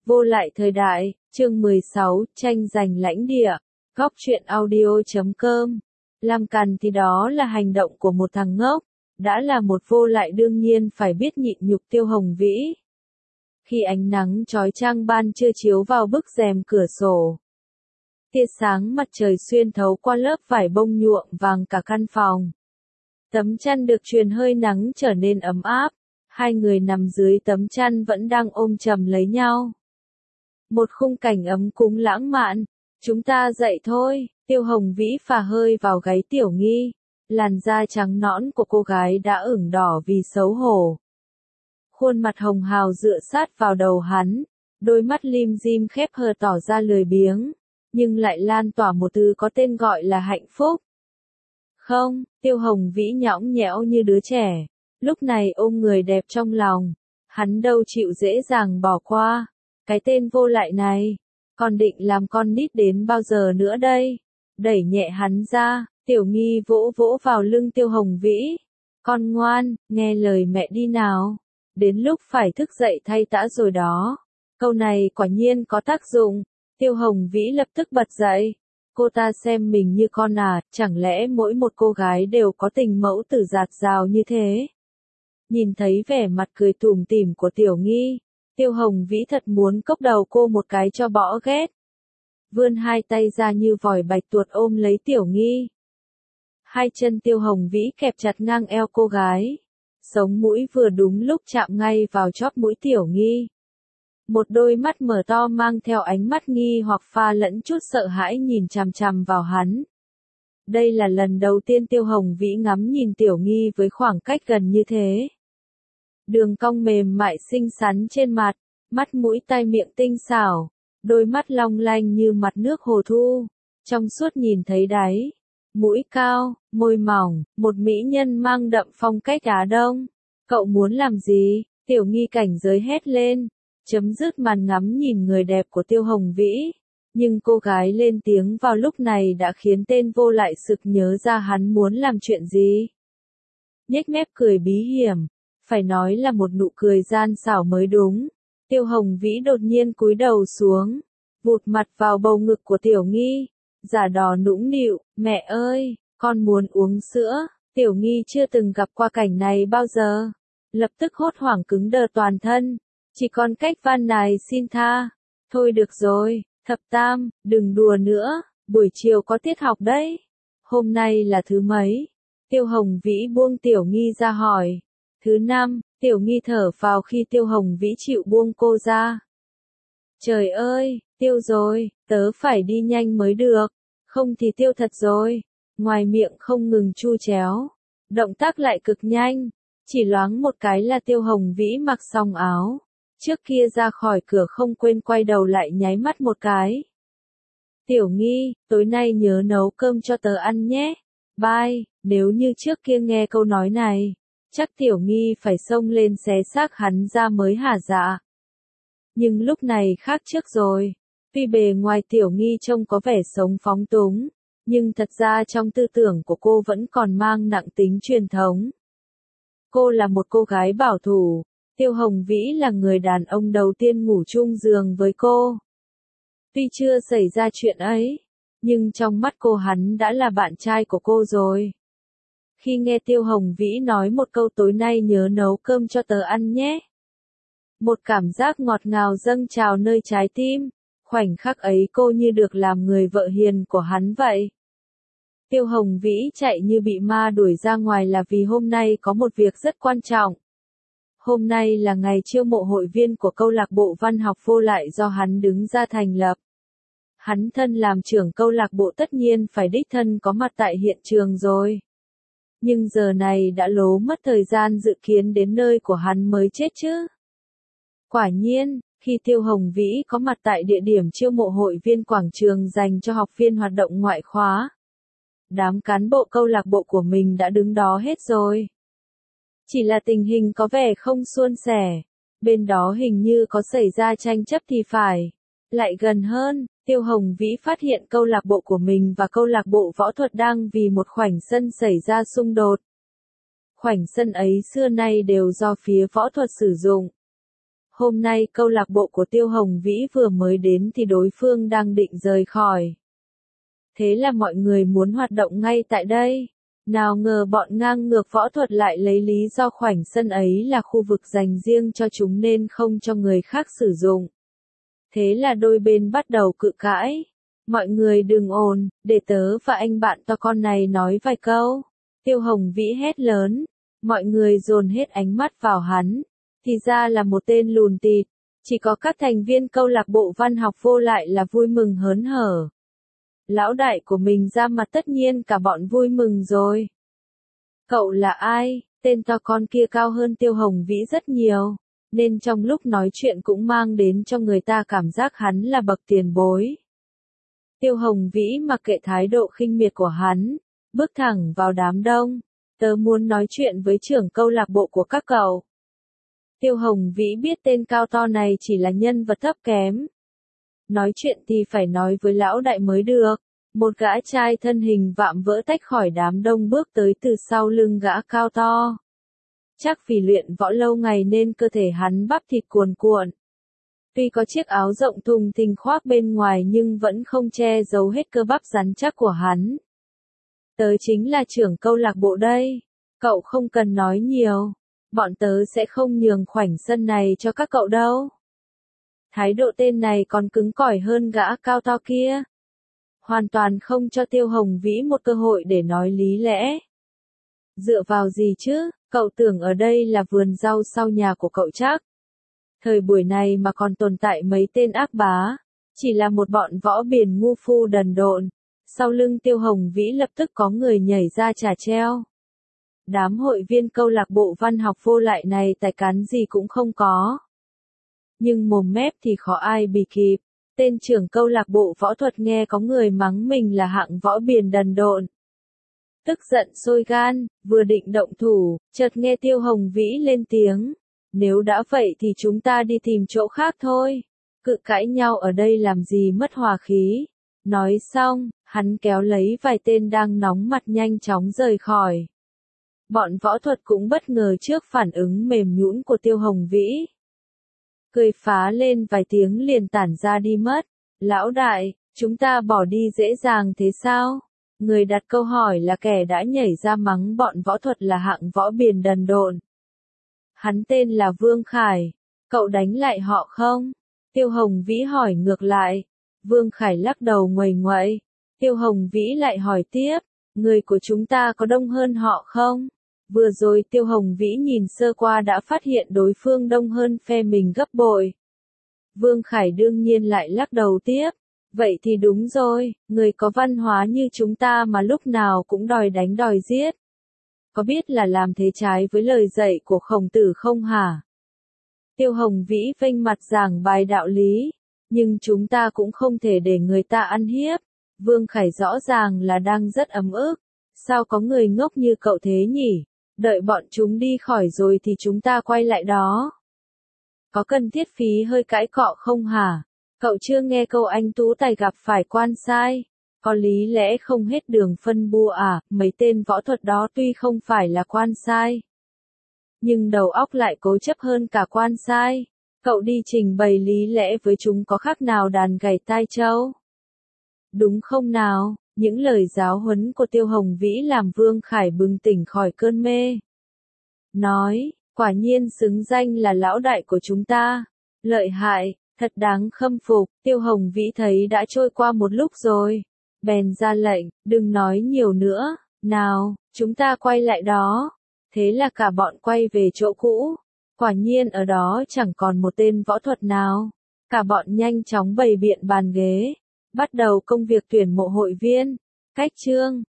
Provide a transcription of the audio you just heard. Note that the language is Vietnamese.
Vô lại thời đại, chương 16, tranh giành lãnh địa. Góc truyện audio.com. Làm càn thì đó là hành động của một thằng ngốc. Đã là một vô lại đương nhiên phải biết nhịn nhục Tiêu Hồng Vĩ. Khi ánh nắng chói chang ban trưa chiếu vào bức rèm cửa sổ, tia sáng mặt trời xuyên thấu qua lớp vải bông nhuộm vàng cả căn phòng. Tấm chăn được truyền hơi nắng trở nên ấm áp. Hai người nằm dưới tấm chăn vẫn đang ôm chầm lấy nhau. Một khung cảnh ấm cúng lãng mạn. Chúng ta dậy thôi. Tiêu Hồng Vĩ phà hơi vào gáy Tiểu Nghi. Làn da trắng nõn của cô gái đã ửng đỏ vì xấu hổ. Khuôn mặt hồng hào dựa sát vào đầu hắn. Đôi mắt lim dim khép hờ tỏ ra lười biếng. Nhưng lại lan tỏa một từ có tên gọi là hạnh phúc. Không, Tiêu Hồng Vĩ nhõng nhẽo như đứa trẻ. Lúc này ôm người đẹp trong lòng. Hắn đâu chịu dễ dàng bỏ qua. Cái tên vô lại này. Còn định làm con nít đến bao giờ nữa đây? Đẩy nhẹ hắn ra. Tiểu Nghi vỗ vỗ vào lưng Tiêu Hồng Vĩ. Con ngoan, nghe lời mẹ đi nào. Đến lúc phải thức dậy thay tã rồi đó. Câu này quả nhiên có tác dụng. Tiêu Hồng Vĩ lập tức bật dậy. Cô ta xem mình như con à, chẳng lẽ mỗi một cô gái đều có tình mẫu tử dạt dào như thế? Nhìn thấy vẻ mặt cười tủm tỉm của Tiểu Nghi, Tiêu Hồng Vĩ thật muốn cốc đầu cô một cái cho bỏ ghét. Vươn hai tay ra như vòi bạch tuộc ôm lấy Tiểu Nghi. Hai chân Tiêu Hồng Vĩ kẹp chặt ngang eo cô gái. Sống mũi vừa đúng lúc chạm ngay vào chóp mũi Tiểu Nghi. Một đôi mắt mở to mang theo ánh mắt nghi hoặc pha lẫn chút sợ hãi nhìn chằm chằm vào hắn. Đây là lần đầu tiên Tiêu Hồng Vĩ ngắm nhìn Tiểu Nghi với khoảng cách gần như thế. Đường cong mềm mại xinh xắn trên mặt, mắt mũi tai miệng tinh xảo, đôi mắt long lanh như mặt nước hồ thu, trong suốt nhìn thấy đáy, mũi cao, môi mỏng, một mỹ nhân mang đậm phong cách Á Đông. Cậu muốn làm gì? Tiểu Nghi cảnh giới hét lên, chấm dứt màn ngắm nhìn người đẹp của Tiêu Hồng Vĩ. Nhưng cô gái lên tiếng vào lúc này đã khiến tên vô lại sực nhớ ra hắn muốn làm chuyện gì. Nhếch mép cười bí hiểm, phải nói là một nụ cười gian xảo mới đúng. Tiêu Hồng Vĩ đột nhiên cúi đầu xuống, vụt mặt vào bầu ngực của Tiểu Nghi, giả đò nũng nịu, mẹ ơi, con muốn uống sữa. Tiểu Nghi chưa từng gặp qua cảnh này bao giờ, lập tức hốt hoảng cứng đờ toàn thân, chỉ còn cách van nài xin tha. Thôi được rồi, thập tam, đừng đùa nữa, buổi chiều có tiết học đấy. Hôm nay là thứ mấy? Tiêu Hồng Vĩ buông Tiểu Nghi ra hỏi. Thứ năm. Tiểu Nghi thở phào khi Tiêu Hồng Vĩ chịu buông cô ra. Trời ơi, Tiêu rồi, tớ phải đi nhanh mới được, không thì Tiêu thật rồi. Ngoài miệng không ngừng chu chéo, động tác lại cực nhanh, chỉ loáng một cái là Tiêu Hồng Vĩ mặc xong áo. Trước kia ra khỏi cửa không quên quay đầu lại nháy mắt một cái. Tiểu Nghi, tối nay nhớ nấu cơm cho tớ ăn nhé. Bye. Nếu như trước kia nghe câu nói này, chắc Tiểu Nghi phải xông lên xé xác hắn ra mới hả dạ. Nhưng lúc này khác trước rồi. Tuy bề ngoài Tiểu Nghi trông có vẻ sống phóng túng, nhưng thật ra trong tư tưởng của cô vẫn còn mang nặng tính truyền thống. Cô là một cô gái bảo thủ. Tiêu Hồng Vĩ là người đàn ông đầu tiên ngủ chung giường với cô. Tuy chưa xảy ra chuyện ấy, nhưng trong mắt cô hắn đã là bạn trai của cô rồi. Khi nghe Tiêu Hồng Vĩ nói một câu tối nay nhớ nấu cơm cho tớ ăn nhé. Một cảm giác ngọt ngào dâng trào nơi trái tim, khoảnh khắc ấy cô như được làm người vợ hiền của hắn vậy. Tiêu Hồng Vĩ chạy như bị ma đuổi ra ngoài là vì hôm nay có một việc rất quan trọng. Hôm nay là ngày chiêu mộ hội viên của câu lạc bộ văn học vô lại do hắn đứng ra thành lập. Hắn thân làm trưởng câu lạc bộ tất nhiên phải đích thân có mặt tại hiện trường rồi. Nhưng giờ này đã lố mất thời gian dự kiến đến nơi của hắn mới chết chứ. Quả nhiên, khi Tiêu Hồng Vĩ có mặt tại địa điểm chiêu mộ hội viên quảng trường dành cho học viên hoạt động ngoại khóa, đám cán bộ câu lạc bộ của mình đã đứng đó hết rồi. Chỉ là tình hình có vẻ không suôn sẻ, bên đó hình như có xảy ra tranh chấp thì phải. Lại gần hơn, Tiêu Hồng Vĩ phát hiện câu lạc bộ của mình và câu lạc bộ võ thuật đang vì một khoảnh sân xảy ra xung đột. Khoảnh sân ấy xưa nay đều do phía võ thuật sử dụng. Hôm nay câu lạc bộ của Tiêu Hồng Vĩ vừa mới đến thì đối phương đang định rời khỏi. Thế là mọi người muốn hoạt động ngay tại đây. Nào ngờ bọn ngang ngược võ thuật lại lấy lý do khoảnh sân ấy là khu vực dành riêng cho chúng nên không cho người khác sử dụng. Thế là đôi bên bắt đầu cự cãi. Mọi người đừng ồn, để tớ và anh bạn to con này nói vài câu. Tiêu Hồng Vĩ hét lớn. Mọi người dồn hết ánh mắt vào hắn. Thì ra là một tên lùn tịt. Chỉ có các thành viên câu lạc bộ văn học vô lại là vui mừng hớn hở. Lão đại của mình ra mặt tất nhiên cả bọn vui mừng rồi. Cậu là ai? Tên to con kia cao hơn Tiêu Hồng Vĩ rất nhiều, nên trong lúc nói chuyện cũng mang đến cho người ta cảm giác hắn là bậc tiền bối. Tiêu Hồng Vĩ mặc kệ thái độ khinh miệt của hắn, bước thẳng vào đám đông. Tớ muốn nói chuyện với trưởng câu lạc bộ của các cậu. Tiêu Hồng Vĩ biết tên cao to này chỉ là nhân vật thấp kém. Nói chuyện thì phải nói với lão đại mới được. Một gã trai thân hình vạm vỡ tách khỏi đám đông bước tới từ sau lưng gã cao to. Chắc vì luyện võ lâu ngày nên cơ thể hắn bắp thịt cuồn cuộn. Tuy có chiếc áo rộng thùng thình khoác bên ngoài nhưng vẫn không che giấu hết cơ bắp rắn chắc của hắn. Tớ chính là trưởng câu lạc bộ đây. Cậu không cần nói nhiều. Bọn tớ sẽ không nhường khoảnh sân này cho các cậu đâu. Thái độ tên này còn cứng cỏi hơn gã cao to kia. Hoàn toàn không cho Tiêu Hồng Vĩ một cơ hội để nói lý lẽ. Dựa vào gì chứ, cậu tưởng ở đây là vườn rau sau nhà của cậu chắc. Thời buổi này mà còn tồn tại mấy tên ác bá, chỉ là một bọn võ biền ngu phu đần độn. Sau lưng Tiêu Hồng Vĩ lập tức có người nhảy ra chả treo. Đám hội viên câu lạc bộ văn học vô lại này tài cán gì cũng không có. Nhưng mồm mép thì khó ai bì kịp. Tên trưởng câu lạc bộ võ thuật nghe có người mắng mình là hạng võ biền đần độn. Tức giận sôi gan, vừa định động thủ, chợt nghe Tiêu Hồng Vĩ lên tiếng. Nếu đã vậy thì chúng ta đi tìm chỗ khác thôi. Cự cãi nhau ở đây làm gì mất hòa khí. Nói xong, hắn kéo lấy vài tên đang nóng mặt nhanh chóng rời khỏi. Bọn võ thuật cũng bất ngờ trước phản ứng mềm nhũn của Tiêu Hồng Vĩ. Cười phá lên vài tiếng liền tản ra đi mất. Lão đại, chúng ta bỏ đi dễ dàng thế sao? Người đặt câu hỏi là kẻ đã nhảy ra mắng bọn võ thuật là hạng võ biền đần độn. Hắn tên là Vương Khải. Cậu đánh lại họ không? Tiêu Hồng Vĩ hỏi ngược lại. Vương Khải lắc đầu nguầy nguậy. Tiêu Hồng Vĩ lại hỏi tiếp. Người của chúng ta có đông hơn họ không? Vừa rồi Tiêu Hồng Vĩ nhìn sơ qua đã phát hiện đối phương đông hơn phe mình gấp bội. Vương Khải đương nhiên lại lắc đầu tiếp. Vậy thì đúng rồi, người có văn hóa như chúng ta mà lúc nào cũng đòi đánh đòi giết. Có biết là làm thế trái với lời dạy của Khổng Tử không hả? Tiêu Hồng Vĩ vênh mặt giảng bài đạo lý. Nhưng chúng ta cũng không thể để người ta ăn hiếp. Vương Khải rõ ràng là đang rất ấm ức. Sao có người ngốc như cậu thế nhỉ? Đợi bọn chúng đi khỏi rồi thì chúng ta quay lại đó. Có cần thiết phí hơi cãi cọ không hả? Cậu chưa nghe câu anh tú tài gặp phải quan sai. Có lý lẽ không hết đường phân bua à, mấy tên võ thuật đó tuy không phải là quan sai. Nhưng đầu óc lại cố chấp hơn cả quan sai. Cậu đi trình bày lý lẽ với chúng có khác nào đàn gảy tai trâu? Đúng không nào? Những lời giáo huấn của Tiêu Hồng Vĩ làm Vương Khải bừng tỉnh khỏi cơn mê. Nói, quả nhiên xứng danh là lão đại của chúng ta. Lợi hại, thật đáng khâm phục. Tiêu Hồng Vĩ thấy đã trôi qua một lúc rồi. Bèn ra lệnh, đừng nói nhiều nữa. Nào, chúng ta quay lại đó. Thế là cả bọn quay về chỗ cũ. Quả nhiên ở đó chẳng còn một tên võ thuật nào. Cả bọn nhanh chóng bày biện bàn ghế. Bắt đầu công việc tuyển mộ hội viên. Cách chương